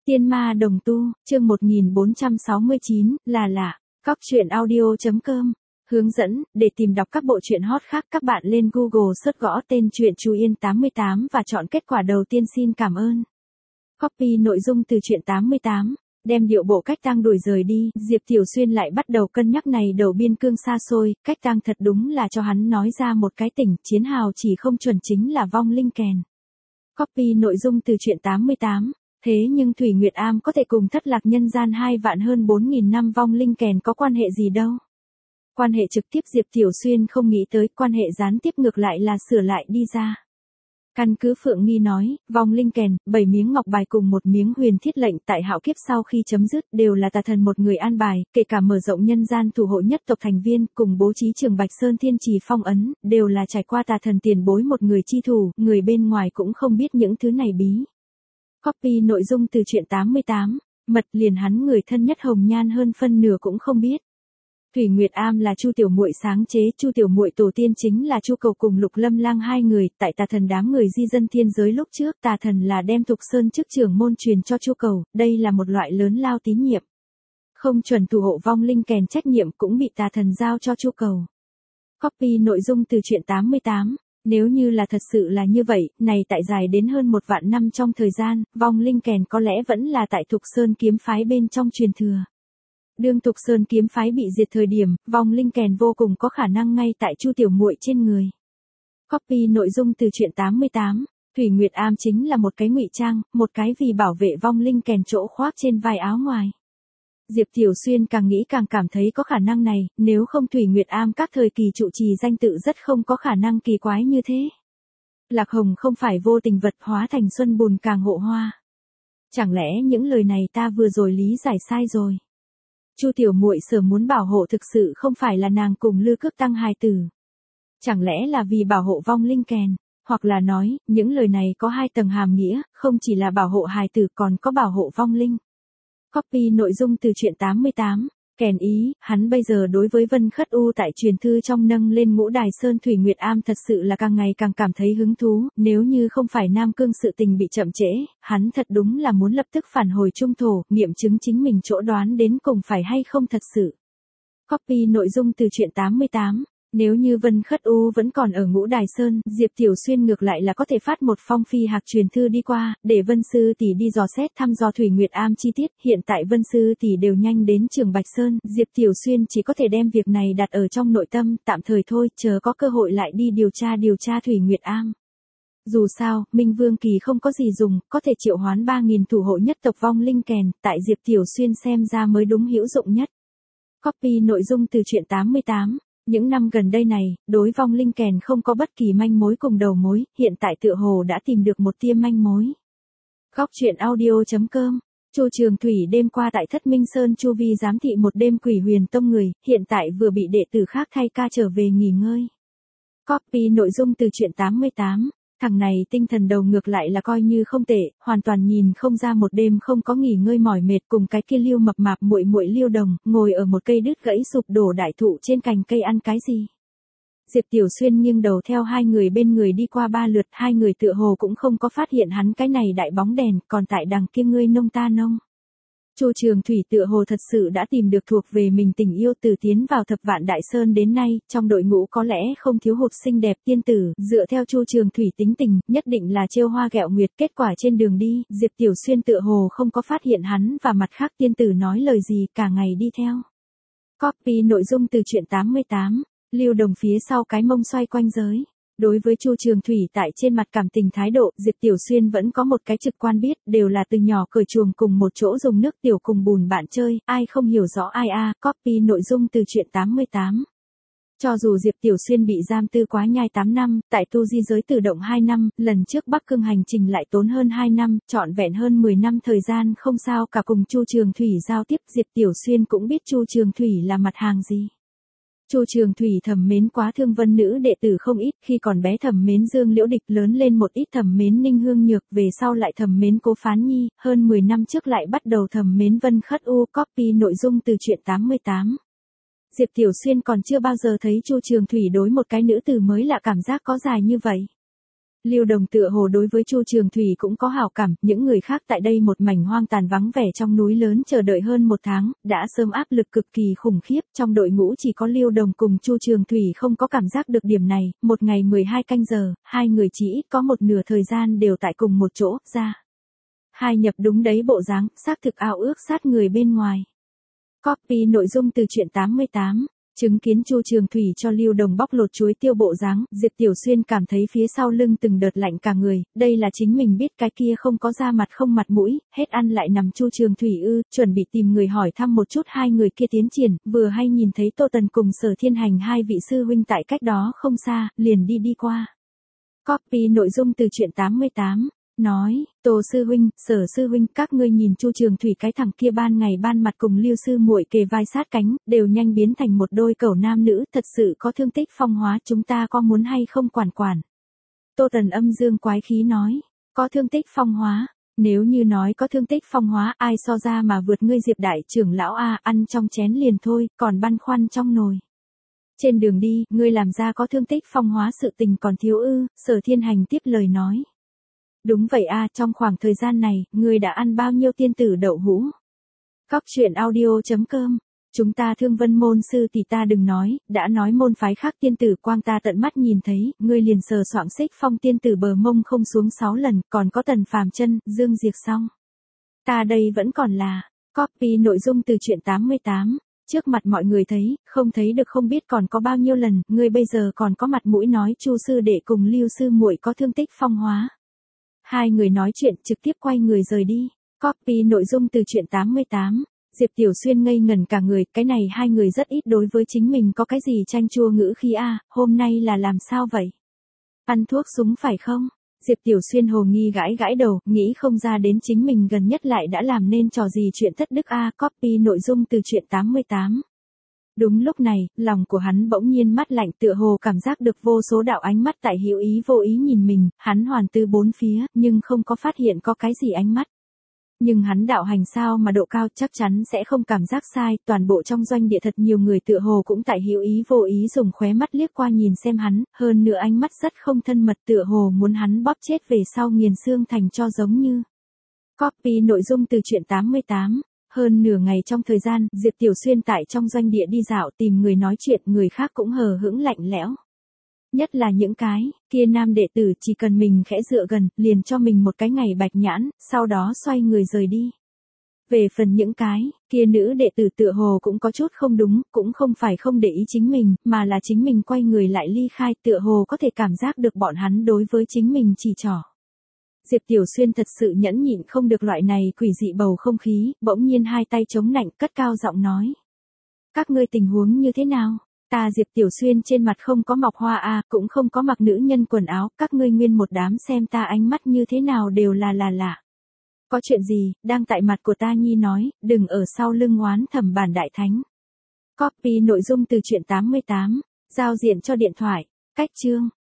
Tiên ma đồng tu, chương 1469, là lạ. Cóc truyện audio.com. Hướng dẫn, để tìm đọc các bộ truyện hot khác các bạn lên Google search gõ tên truyện Chú Yên 88 và chọn kết quả đầu tiên. Xin cảm ơn. Copy nội dung từ truyện 88. Đem điệu bộ cách tang đuổi rời đi, Diệp Tiểu Xuyên lại bắt đầu cân nhắc này đầu biên cương xa xôi, cách tang thật đúng là cho hắn nói ra một cái tỉnh, chiến hào chỉ không chuẩn chính là vong linh kèn. Copy nội dung từ truyện 88. Thế nhưng Thủy Nguyệt Am có thể cùng thất lạc nhân gian 2 vạn hơn 4.000 năm vong linh kèn có quan hệ gì đâu. Quan hệ trực tiếp Diệp Tiểu Xuyên không nghĩ tới, quan hệ gián tiếp ngược lại là sửa lại đi ra. Căn cứ Phượng Nghi nói, vong linh kèn, 7 miếng ngọc bài cùng một miếng huyền thiết lệnh tại hạo kiếp sau khi chấm dứt đều là tà thần một người an bài, kể cả mở rộng nhân gian thủ hộ nhất tộc thành viên cùng bố trí Trường Bạch Sơn Thiên Trì phong ấn, đều là trải qua tà thần tiền bối một người chi thủ, người bên ngoài cũng không biết những thứ này bí. Copy nội dung từ truyện 88, mật liền hắn người thân nhất Hồng Nhan hơn phân nửa cũng không biết. Thủy Nguyệt Am là Chu Tiểu Muội sáng chế, Chu Tiểu Muội tổ tiên chính là Chu Cầu cùng Lục Lâm Lang hai người, tại tà thần đám người di dân thiên giới lúc trước, tà thần là đem Thục Sơn chức trưởng môn truyền cho Chu Cầu, đây là một loại lớn lao tín nhiệm. Không chuẩn thủ hộ vong linh kèn trách nhiệm cũng bị tà thần giao cho Chu Cầu. Copy nội dung từ truyện 88. Nếu như là thật sự là như vậy, này tại dài đến hơn 1 vạn năm trong thời gian, vong linh kèn có lẽ vẫn là tại Thục Sơn kiếm phái bên trong truyền thừa. Đương Thục Sơn kiếm phái bị diệt thời điểm, vong linh kèn vô cùng có khả năng ngay tại Chu Tiểu Muội trên người. Copy nội dung từ truyện 88. Thủy Nguyệt Am chính là một cái ngụy trang, một cái vì bảo vệ vong linh kèn chỗ khoác trên vai áo ngoài. Diệp Tiểu Xuyên càng nghĩ càng cảm thấy có khả năng này, nếu không Thủy Nguyệt Am các thời kỳ trụ trì danh tự rất không có khả năng kỳ quái như thế. Lạc Hồng không phải vô tình vật hóa thành xuân bùn càng hộ hoa. Chẳng lẽ những lời này ta vừa rồi lý giải sai rồi? Chu Tiểu Muội sở muốn bảo hộ thực sự không phải là nàng cùng Lư Cước Tăng hài tử. Chẳng lẽ là vì bảo hộ vong linh kèn, hoặc là nói, những lời này có 2 tầng hàm nghĩa, không chỉ là bảo hộ hài tử còn có bảo hộ vong linh. Copy nội dung từ truyện 88. Kèn ý, hắn bây giờ đối với Vân Khất U tại truyền thư trong nâng lên Ngũ Đài Sơn Thủy Nguyệt Am thật sự là càng ngày càng cảm thấy hứng thú, nếu như không phải Nam Cương sự tình bị chậm trễ, hắn thật đúng là muốn lập tức phản hồi trung thổ, nghiệm chứng chính mình chỗ đoán đến cùng phải hay không thật sự. Copy nội dung từ truyện 88. Nếu như Vân Khất U vẫn còn ở Ngũ Đài Sơn, Diệp Tiểu Xuyên ngược lại là có thể phát một phong phi hạc truyền thư đi qua, để Vân Sư tỷ đi dò xét thăm dò Thủy Nguyệt Am chi tiết, hiện tại Vân Sư tỷ đều nhanh đến Trường Bạch Sơn, Diệp Tiểu Xuyên chỉ có thể đem việc này đặt ở trong nội tâm, tạm thời thôi, chờ có cơ hội lại đi điều tra Thủy Nguyệt Am. Dù sao, Minh Vương Kỳ không có gì dùng, có thể triệu hoán 3.000 thủ hộ nhất tộc vong linh kèn, tại Diệp Tiểu Xuyên xem ra mới đúng hữu dụng nhất. Copy nội dung từ truyện 88. Những năm gần đây này, đối vong linh kèn không có bất kỳ manh mối cùng đầu mối, hiện tại tựa hồ đã tìm được một tia manh mối. Cóc truyện audio.com. Chu Trường Thủy đêm qua tại Thất Minh Sơn chu vi giám thị một đêm Quỷ Huyền Tông người, hiện tại vừa bị đệ tử khác thay ca trở về nghỉ ngơi. Copy nội dung từ truyện 88. Thằng này tinh thần đầu ngược lại là coi như không tệ, hoàn toàn nhìn không ra một đêm không có nghỉ ngơi mỏi mệt, cùng cái kia Liêu mập mạp muội muội Liêu Đồng, ngồi ở một cây đứt gãy sụp đổ đại thụ trên cành cây ăn cái gì. Diệp Tiểu Xuyên nghiêng đầu theo 2 người bên người đi qua 3 lượt, 2 người tựa hồ cũng không có phát hiện hắn cái này đại bóng đèn, còn tại đằng kia ngươi nông ta nông. Chu Trường Thủy tựa hồ thật sự đã tìm được thuộc về mình tình yêu, từ tiến vào Thập Vạn Đại Sơn đến nay, trong đội ngũ có lẽ không thiếu hụt xinh đẹp tiên tử, dựa theo Chu Trường Thủy tính tình, nhất định là trêu hoa ghẹo nguyệt, kết quả trên đường đi, Diệp Tiểu Xuyên tựa hồ không có phát hiện hắn và mặt khác tiên tử nói lời gì, cả ngày đi theo. Copy nội dung từ truyện 88. Liêu Đồng phía sau cái mông xoay quanh giới. Đối với Chu Trường Thủy tại trên mặt cảm tình thái độ, Diệp Tiểu Xuyên vẫn có một cái trực quan biết, đều là từ nhỏ cởi chuồng cùng một chỗ dùng nước tiểu cùng bùn bạn chơi, ai không hiểu rõ ai a. Copy nội dung từ truyện 88. Cho dù Diệp Tiểu Xuyên bị giam tư quá nhai 8 năm, tại tu di giới tự động 2 năm, lần trước Bắc Cương hành trình lại tốn hơn 2 năm, trọn vẹn hơn 10 năm thời gian không sao cả cùng Chu Trường Thủy giao tiếp, Diệp Tiểu Xuyên cũng biết Chu Trường Thủy là mặt hàng gì. Chu Trường Thủy thầm mến quá Thương Vân nữ đệ tử không ít, khi còn bé thầm mến Dương Liễu Địch, lớn lên một ít thầm mến Ninh Hương Nhược, về sau lại thầm mến Cố Phán Nhi, hơn 10 năm trước lại bắt đầu thầm mến Vân Khất U. Copy nội dung từ truyện 88. Diệp Tiểu Xuyên còn chưa bao giờ thấy Chu Trường Thủy đối một cái nữ tử mới lạ cảm giác có dài như vậy. Lưu Đồng tựa hồ đối với Chu Trường Thủy cũng có hảo cảm, những người khác tại đây một mảnh hoang tàn vắng vẻ trong núi lớn chờ đợi hơn một tháng, đã sớm áp lực cực kỳ khủng khiếp, trong đội ngũ chỉ có Lưu Đồng cùng Chu Trường Thủy không có cảm giác được điểm này, một ngày 12 canh giờ, hai người chỉ ít có một nửa thời gian đều tại cùng một chỗ, ra. Hai nhập đúng đấy bộ dáng, xác thực ao ước sát người bên ngoài. Copy nội dung từ truyện 88. Chứng kiến Chu Trường Thủy cho Lưu Đồng bóc lột chuối tiêu bộ dáng, Diệp Tiểu Xuyên cảm thấy phía sau lưng từng đợt lạnh cả người, đây là chính mình biết cái kia không có da mặt không mặt mũi, hết ăn lại nằm Chu Trường Thủy chuẩn bị tìm người hỏi thăm một chút hai người kia tiến triển, vừa hay nhìn thấy Tô Tần cùng Sở Thiên Hành hai vị sư huynh tại cách đó không xa, liền đi qua. Copy nội dung từ truyện 88. Nói, Tô sư huynh, Sở sư huynh, các ngươi nhìn Chu Trường Thủy cái thằng kia ban ngày ban mặt cùng Lưu sư muội kề vai sát cánh, đều nhanh biến thành một đôi cẩu nam nữ, thật sự có thương tích phong hóa, chúng ta có muốn hay không quản quản. Tô Tần âm dương quái khí nói, có thương tích phong hóa, nếu như nói có thương tích phong hóa, ai so ra mà vượt ngươi Diệp đại trưởng lão a, ăn trong chén liền thôi, còn băn khoăn trong nồi. Trên đường đi, ngươi làm ra có thương tích phong hóa sự tình còn thiếu Sở Thiên Hành tiếp lời nói. Đúng vậy trong khoảng thời gian này, ngươi đã ăn bao nhiêu tiên tử đậu hũ? Cóc truyện audio.com. Chúng ta Thương Vân môn sư thì ta đừng nói, đã nói môn phái khác tiên tử quang ta tận mắt nhìn thấy, ngươi liền sờ soạng xích phong tiên tử bờ mông không xuống 6 lần, còn có Tần Phàm Chân, Dương Diệt xong. Ta đây vẫn còn là, copy nội dung từ truyện 88. Trước mặt mọi người thấy, không thấy được không biết còn có bao nhiêu lần, ngươi bây giờ còn có mặt mũi nói Chu sư đệ cùng Lưu sư muội có thương tích phong hóa. Hai người nói chuyện trực tiếp quay người rời đi. Copy nội dung từ truyện 88. Diệp Tiểu Xuyên ngây ngẩn cả người, cái này hai người rất ít đối với chính mình có cái gì chanh chua ngữ khí hôm nay là làm sao vậy? Ăn thuốc súng phải không? Diệp Tiểu Xuyên hồ nghi gãi đầu, nghĩ không ra đến chính mình gần nhất lại đã làm nên trò gì chuyện thất đức Copy nội dung từ truyện 88. Đúng lúc này, lòng của hắn bỗng nhiên mát lạnh tựa hồ cảm giác được vô số đạo ánh mắt tại hữu ý vô ý nhìn mình, hắn hoàn tư bốn phía, nhưng không có phát hiện có cái gì ánh mắt. Nhưng hắn đạo hành sao mà độ cao chắc chắn sẽ không cảm giác sai, toàn bộ trong doanh địa thật nhiều người tựa hồ cũng tại hữu ý vô ý dùng khóe mắt liếc qua nhìn xem hắn, hơn nữa ánh mắt rất không thân mật tựa hồ muốn hắn bóp chết về sau nghiền xương thành cho giống như. Copy nội dung từ truyện 88. Hơn nửa ngày trong thời gian, Diệp Tiểu Xuyên tại trong doanh địa đi dạo tìm người nói chuyện, người khác cũng hờ hững lạnh lẽo. Nhất là những cái kia nam đệ tử chỉ cần mình khẽ dựa gần, liền cho mình một cái ngày bạch nhãn, sau đó xoay người rời đi. Về phần những cái kia nữ đệ tử tựa hồ cũng có chút không đúng, cũng không phải không để ý chính mình, mà là chính mình quay người lại ly khai, tựa hồ có thể cảm giác được bọn hắn đối với chính mình chỉ trỏ. Diệp Tiểu Xuyên thật sự nhẫn nhịn không được loại này quỷ dị bầu không khí, bỗng nhiên hai tay chống nạnh cất cao giọng nói. Các ngươi tình huống như thế nào? Ta Diệp Tiểu Xuyên trên mặt không có mọc hoa cũng không có mặc nữ nhân quần áo, các ngươi nguyên một đám xem ta ánh mắt như thế nào đều là lạ. Có chuyện gì, đang tại mặt của ta nhi nói, đừng ở sau lưng oán thầm bản đại thánh. Copy nội dung từ truyện 88, giao diện cho điện thoại, cách chương.